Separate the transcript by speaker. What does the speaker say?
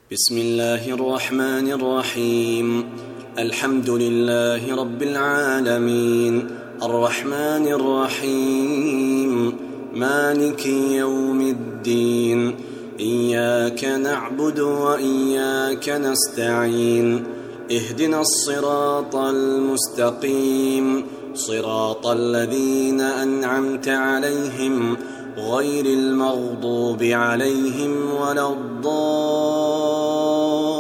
Speaker 1: بسم الله الرحمن الرحيم. الحمد لله رب العالمين، الرحمن الرحيم، مالك يوم الدين. إياك نعبد وإياك نستعين. اهدنا الصراط المستقيم، صراط الذين أنعمت عليهم غير المغضوب عليهم ولا الضالين.